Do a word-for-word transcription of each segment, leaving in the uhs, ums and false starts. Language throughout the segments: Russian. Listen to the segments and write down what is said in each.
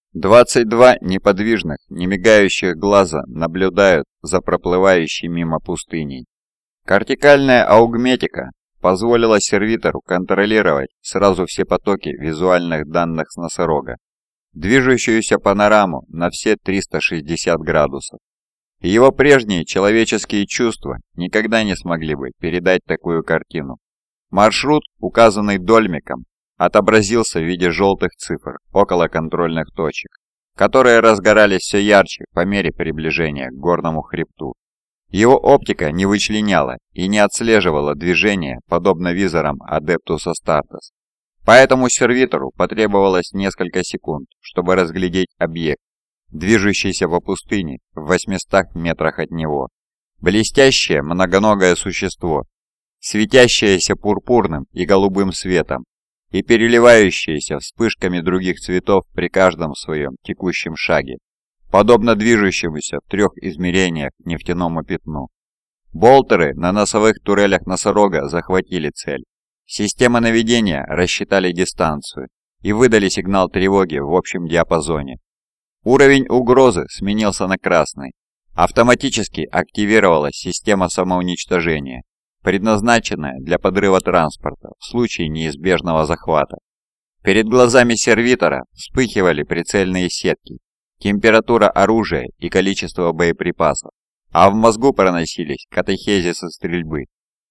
Двадцать два неподвижных, немигающих глаза наблюдают за проплывающей мимо пустыней. Кортикальная аугметика позволила сервитору контролировать сразу все потоки визуальных данных с носорога, движущуюся панораму на все триста шестьдесят градусов. Его прежние человеческие чувства никогда не смогли бы передать такую картину. Маршрут, указанный Дольмиком, отобразился в виде желтых цифр около контрольных точек, которые разгорались все ярче по мере приближения к горному хребту. Его оптика не вычленяла и не отслеживала движение, подобно визорам Adeptus Astartes. Поэтому сервитору потребовалось несколько секунд, чтобы разглядеть объект, движущийся по пустыне в восьмистах метрах от него. Блестящее многоногое существо, светящееся пурпурным и голубым светом и переливающееся вспышками других цветов при каждом своем текущем шаге, подобно движущемуся в трех измерениях нефтяному пятну. Болтеры на носовых турелях носорога захватили цель. Системы наведения рассчитали дистанцию и выдали сигнал тревоги в общем диапазоне. Уровень угрозы сменился на красный. Автоматически активировалась система самоуничтожения, предназначенная для подрыва транспорта в случае неизбежного захвата. Перед глазами сервитора вспыхивали прицельные сетки, температура оружия и количество боеприпасов, а в мозгу проносились катехезисы стрельбы.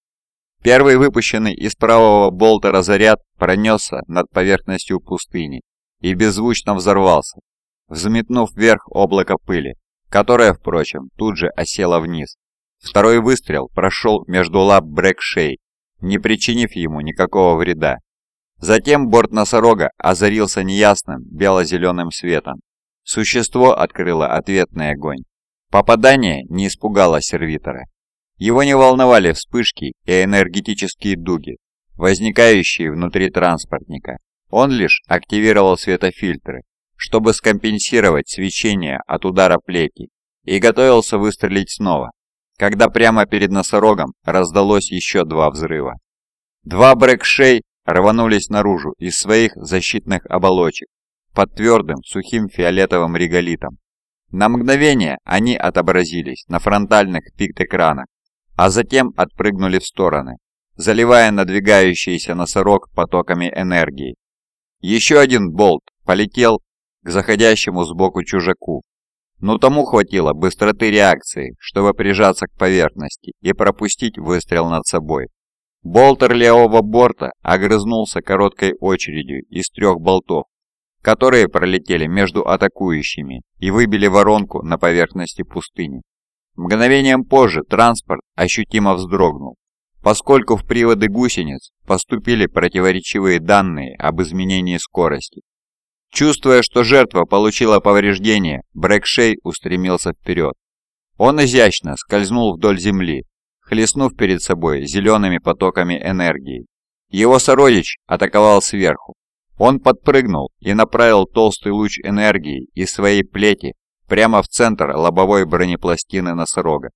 Первый выпущенный из правого болтера заряд пронесся над поверхностью пустыни и беззвучно взорвался, взметнув вверх облако пыли, которое, впрочем, тут же осело вниз. Второй выстрел прошел между лап Брэкшей, не причинив ему никакого вреда. Затем борт носорога озарился неясным бело-зеленым светом. Существо открыло ответный огонь. Попадание не испугало сервитора. Его не волновали вспышки и энергетические дуги, возникающие внутри транспортника. Он лишь активировал светофильтры, чтобы скомпенсировать свечение от удара плети, и готовился выстрелить снова, когда прямо перед носорогом раздалось еще два взрыва. Два Брэкшей рванулись наружу из своих защитных оболочек под твердым сухим фиолетовым реголитом. На мгновение они отобразились на фронтальных пикт-экранах, а затем отпрыгнули в стороны, заливая надвигающийся носорог потоками энергии. Еще один болт полетел к заходящему сбоку чужаку, но тому хватило быстроты реакции, чтобы прижаться к поверхности и пропустить выстрел над собой. Болтер левого борта огрызнулся короткой очередью из трех болтов, которые пролетели между атакующими и выбили воронку на поверхности пустыни. Мгновением позже транспорт ощутимо вздрогнул, поскольку в приводы гусениц поступили противоречивые данные об изменении скорости. Чувствуя, что жертва получила повреждение, Брэкшей устремился вперед. Он изящно скользнул вдоль земли, хлестнув перед собой зелеными потоками энергии. Его сородич атаковал сверху. Он подпрыгнул и направил толстый луч энергии из своей плети прямо в центр лобовой бронепластины носорога.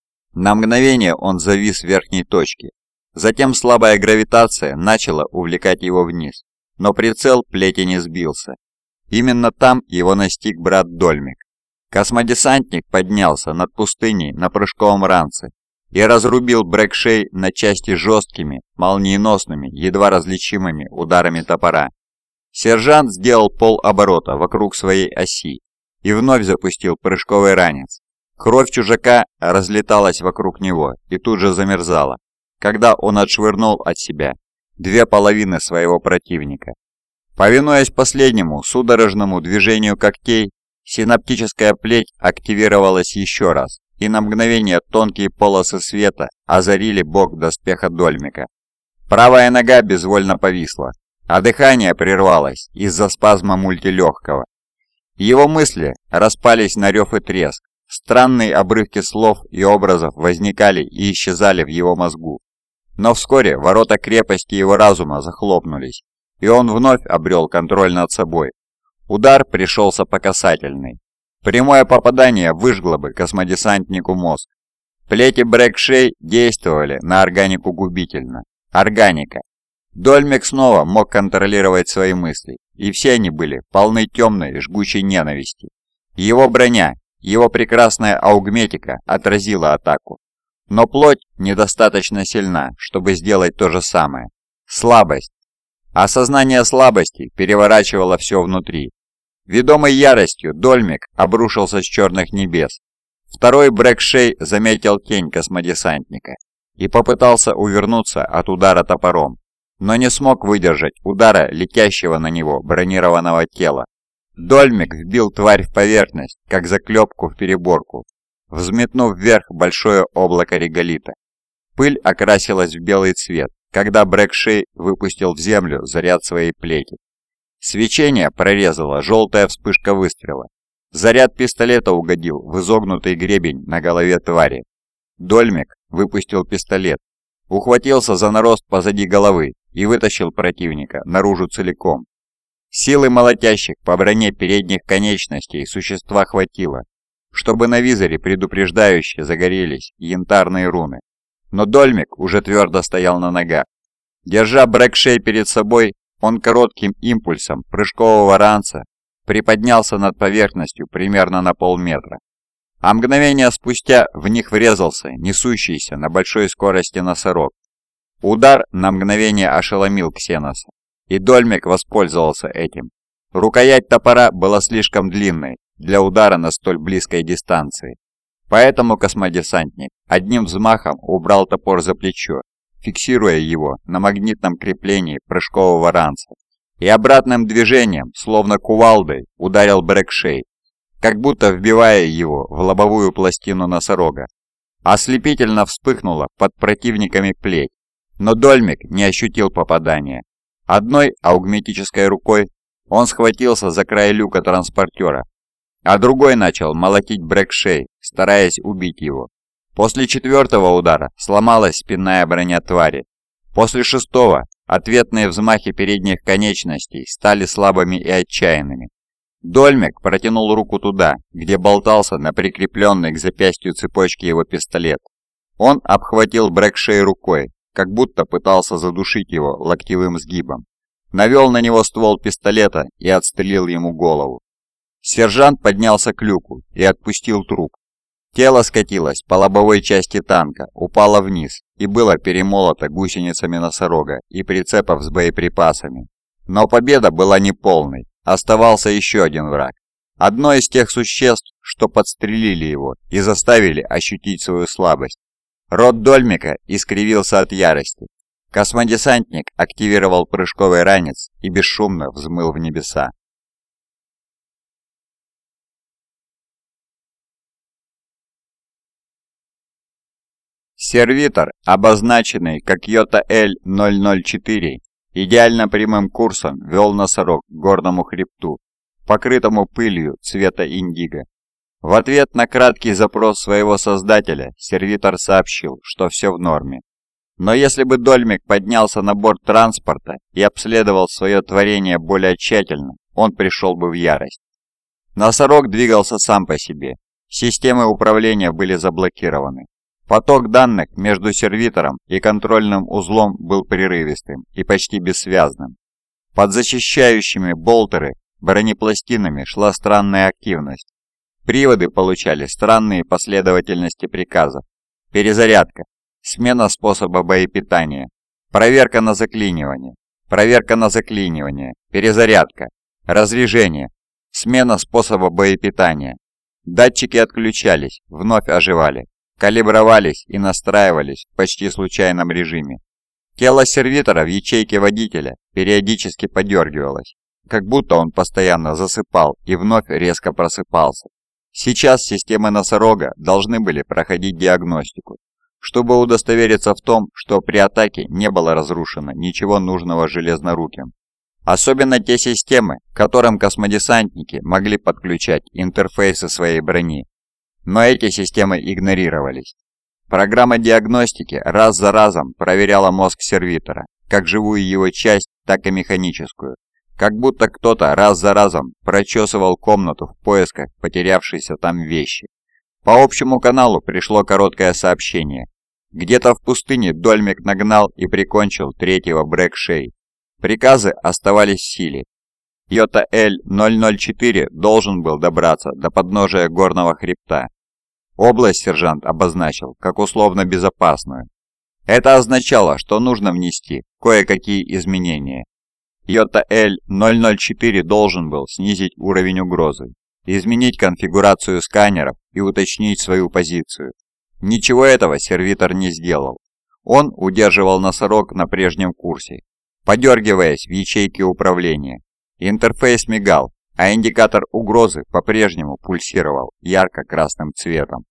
На мгновение он завис в верхней точке. Затем слабая гравитация начала увлекать его вниз, но прицел плети не сбился. Именно там его настиг брат Дольмик. Космодесантник поднялся над пустыней на прыжковом ранце и разрубил Брэкшей на части жесткими, молниеносными, едва различимыми ударами топора. Сержант сделал полоборота вокруг своей оси и вновь запустил прыжковый ранец. Кровь чужака разлеталась вокруг него и тут же замерзала, когда он отшвырнул от себя две половины своего противника. Повинуясь последнему судорожному движению когтей, синаптическая плеть активировалась еще раз, и на мгновение тонкие полосы света озарили бок доспеха Дольмика. Правая нога безвольно повисла, а дыхание прервалось из-за спазма мультилегкого. Его мысли распались на рев и треск, странные обрывки слов и образов возникали и исчезали в его мозгу. Но вскоре ворота крепости его разума захлопнулись, и он вновь обрел контроль над собой. Удар пришелся по касательной. Прямое попадание выжгло бы космодесантнику мозг. Плети Брэкшей действовали на органику губительно. Органика. Дольмик снова мог контролировать свои мысли и все они были полны темной, жгучей ненависти. Его броня, его прекрасная аугметика отразила атаку. Но плоть недостаточно сильна, чтобы сделать то же самое. Слабость. Осознание слабости переворачивало все внутри. Ведомый яростью, Дольмик обрушился с черных небес. Второй Брэкшей заметил тень космодесантника и попытался увернуться от удара топором, но не смог выдержать удара летящего на него бронированного тела. Дольмик вбил тварь в поверхность, как заклепку в переборку, взметнув вверх большое облако реголита. Пыль окрасилась в белый цвет, когда Брэкшей выпустил в землю заряд своей плети. Свечение прорезала желтая вспышка выстрела. Заряд пистолета угодил в изогнутый гребень на голове твари. Дольмик выпустил пистолет, ухватился за нарост позади головы и вытащил противника наружу целиком. Силы молотящих по броне передних конечностей существа хватило, чтобы на визоре предупреждающе загорелись янтарные руны. Но Дольмик уже твердо стоял на ногах. Держа Брэкшей перед собой, он коротким импульсом прыжкового ранца приподнялся над поверхностью примерно на полметра. А мгновение спустя в них врезался несущийся на большой скорости носорог. Удар на мгновение ошеломил Ксеноса, и Дольмик воспользовался этим. Рукоять топора была слишком длинной для удара на столь близкой дистанции. Поэтому космодесантник одним взмахом убрал топор за плечо, фиксируя его на магнитном креплении прыжкового ранца, и обратным движением, словно кувалдой, ударил Брэкшей, как будто вбивая его в лобовую пластину носорога. Ослепительно вспыхнула под противниками плеть, но Дольмик не ощутил попадания. Одной аугметической рукой он схватился за край люка транспортера, а другой начал молотить Брэкшей, стараясь убить его. После четвертого удара сломалась спинная броня твари. После шестого ответные взмахи передних конечностей стали слабыми и отчаянными. Дольмик протянул руку туда, где болтался на прикрепленной к запястью цепочке его пистолет. Он обхватил Брэкшей рукой, как будто пытался задушить его локтевым сгибом. Навел на него ствол пистолета и отстрелил ему голову. Сержант поднялся к люку и отпустил труп. Тело скатилось по лобовой части танка, упало вниз и было перемолото гусеницами носорога и прицепов с боеприпасами. Но победа была неполной. Оставался еще один враг. Одно из тех существ, что подстрелили его и заставили ощутить свою слабость. Рот Дольмика искривился от ярости. Космодесантник активировал прыжковый ранец и бесшумно взмыл в небеса. Сервитор, обозначенный как Йота-Эль ноль ноль четыре, идеально прямым курсом вел носорог к горному хребту, покрытому пылью цвета индиго. В ответ на краткий запрос своего создателя сервитор сообщил, что все в норме. Но если бы Дольмик поднялся на борт транспорта и обследовал свое творение более тщательно, он пришел бы в ярость. Носорог двигался сам по себе, системы управления были заблокированы. Поток данных между сервитором и контрольным узлом был прерывистым и почти бессвязным. Под защищающими болтеры бронепластинами шла странная активность. Приводы получали странные последовательности приказов. Перезарядка, смена способа боепитания, проверка на заклинивание, проверка на заклинивание, перезарядка, разряжение, смена способа боепитания. Датчики отключались, вновь оживали. Калибровались и настраивались в почти случайном режиме. Тело сервитора в ячейке водителя периодически подергивалось, как будто он постоянно засыпал и вновь резко просыпался. Сейчас системы носорога должны были проходить диагностику, чтобы удостовериться в том, что при атаке не было разрушено ничего нужного железноруким. Особенно те системы, к которым космодесантники могли подключать интерфейсы своей брони. Но эти системы игнорировались. Программа диагностики раз за разом проверяла мозг сервитора, как живую его часть, так и механическую, как будто кто-то раз за разом прочесывал комнату в поисках потерявшейся там вещи. По общему каналу пришло короткое сообщение. Где-то в пустыне Дольмик нагнал и прикончил третьего Брэкшей. Приказы оставались в силе. Йота-Эль ноль ноль четыре должен был добраться до подножия горного хребта. Область сержант обозначил как условно безопасную. Это означало, что нужно внести кое-какие изменения. Йота-Эль ноль ноль четыре должен был снизить уровень угрозы, изменить конфигурацию сканеров и уточнить свою позицию. Ничего этого сервитор не сделал. Он удерживал носорог на прежнем курсе, подергиваясь в ячейке управления. Интерфейс мигал, а индикатор угрозы по-прежнему пульсировал ярко-красным цветом.